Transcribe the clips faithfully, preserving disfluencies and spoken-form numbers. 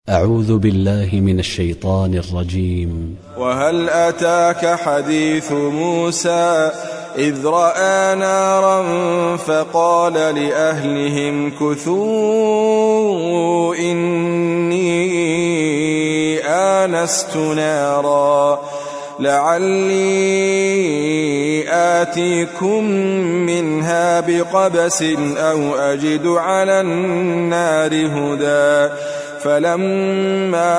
أعوذ بالله من الشيطان الرجيم. وهل أتاك حديث موسى إذ رأى نارا فقال لأهلهم كثوا إني آنست نارا لعلي آتيكم منها بقبس أو أجد على النار هدى فلما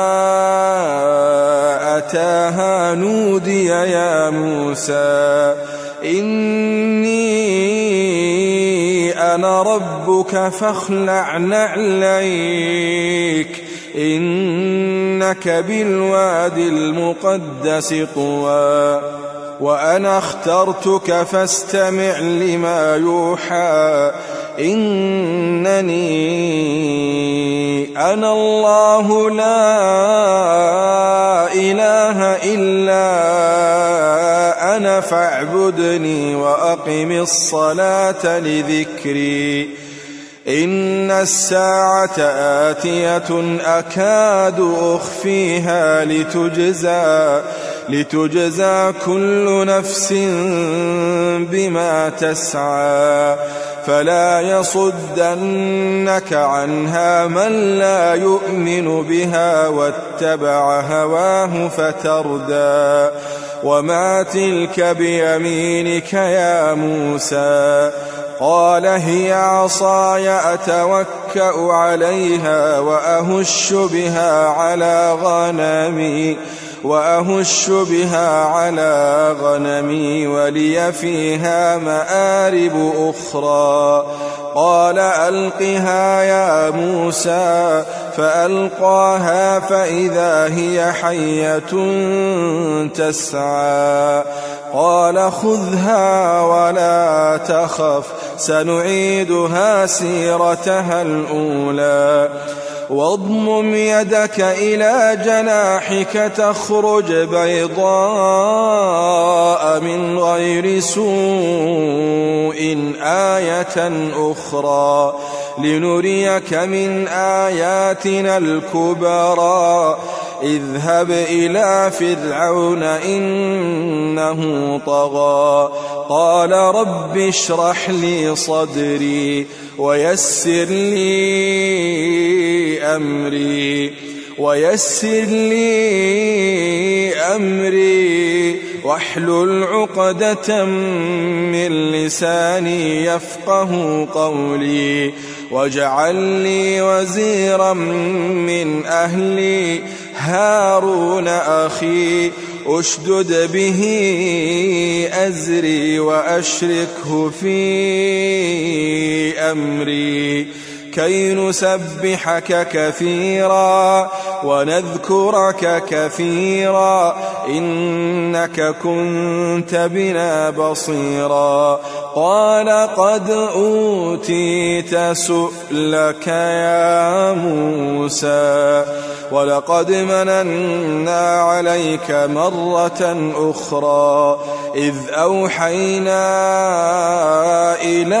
أتاها نودي يا موسى إني أنا ربك فاخلع نعليك إنك بالواد المقدس طوى وأنا اخترتك فاستمع لما يوحى إنني أنا الله لا إله إلا أنا فاعبدني وأقم الصلاة لذكري إن الساعة آتية أكاد أخفيها لتجزى لتجزى كل نفس بما تسعى فلا يصدنك عنها من لا يؤمن بها واتبع هواه فتردى وما تلك بيمينك يا موسى قال هي عصاي أتوكأ عليها وأهش بها على غنمي وأهش بها على غنمي ولي فيها مآرب أخرى قال ألقها يا موسى فألقاها فإذا هي حية تسعى قال خذها ولا تخف سنعيدها سيرتها الأولى واضمم يدك إلى جناحك تخرج بيضاء من غير سوء آية أخرى لنريك من آياتنا الكبرى اذهب إلى فرعون إنه طغى قال رب اشرح لي صدري ويسر لي أمري ويسر لي أمري واحلل عقدة من لساني يفقه قولي واجعل لي وزيرا من أهلي هارون أخي أشدد به أزري وأشركه في أمري كي نسبحك كثيرا ونذكرك كثيرا إنك كنت بنا بصيرا قال قد أوتيت سؤلك يا موسى ولقد مننا عليك مرة أخرى إذ أوحينا إلى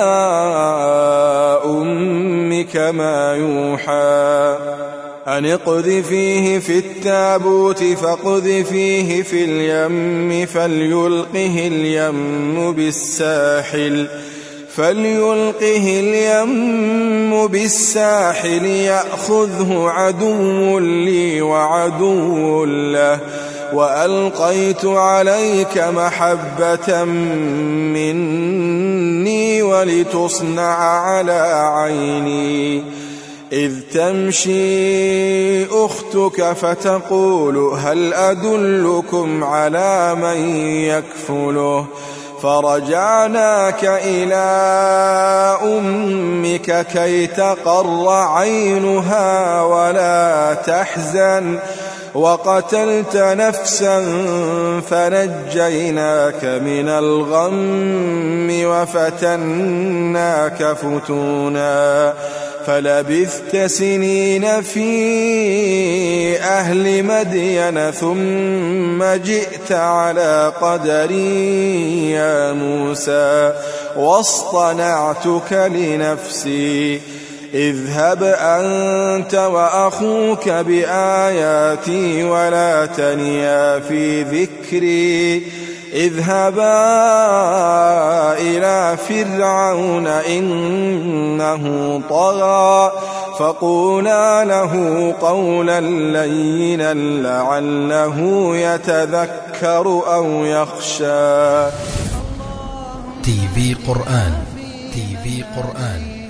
أمك ما يوحى أن اقذفيه في التابوت فاقذفيه في اليم فليلقه اليم بالساحل فليلقه اليم بالساحل يأخذه عدو لي وعدو له وألقيت عليك محبة مني ولتصنع على عيني إذ تمشي أختك فتقول هل أدلكم على من يكفله فرجعناك إلى أمك كي تقر عينها ولا تحزن وقتلت نفسا فنجيناك من الغم وفتناك فتونا فلبثت سنين في أهل مدين ثم جئت على قدري يا موسى واصطنعتك لنفسي اذهب أنت وأخوك بآياتي ولا تنيا في ذكري اذهبا إلى فرعون إنه طغى فقولا له قولا لينا لعله يتذكر أو يخشى. تي في قرآن تي في قرآن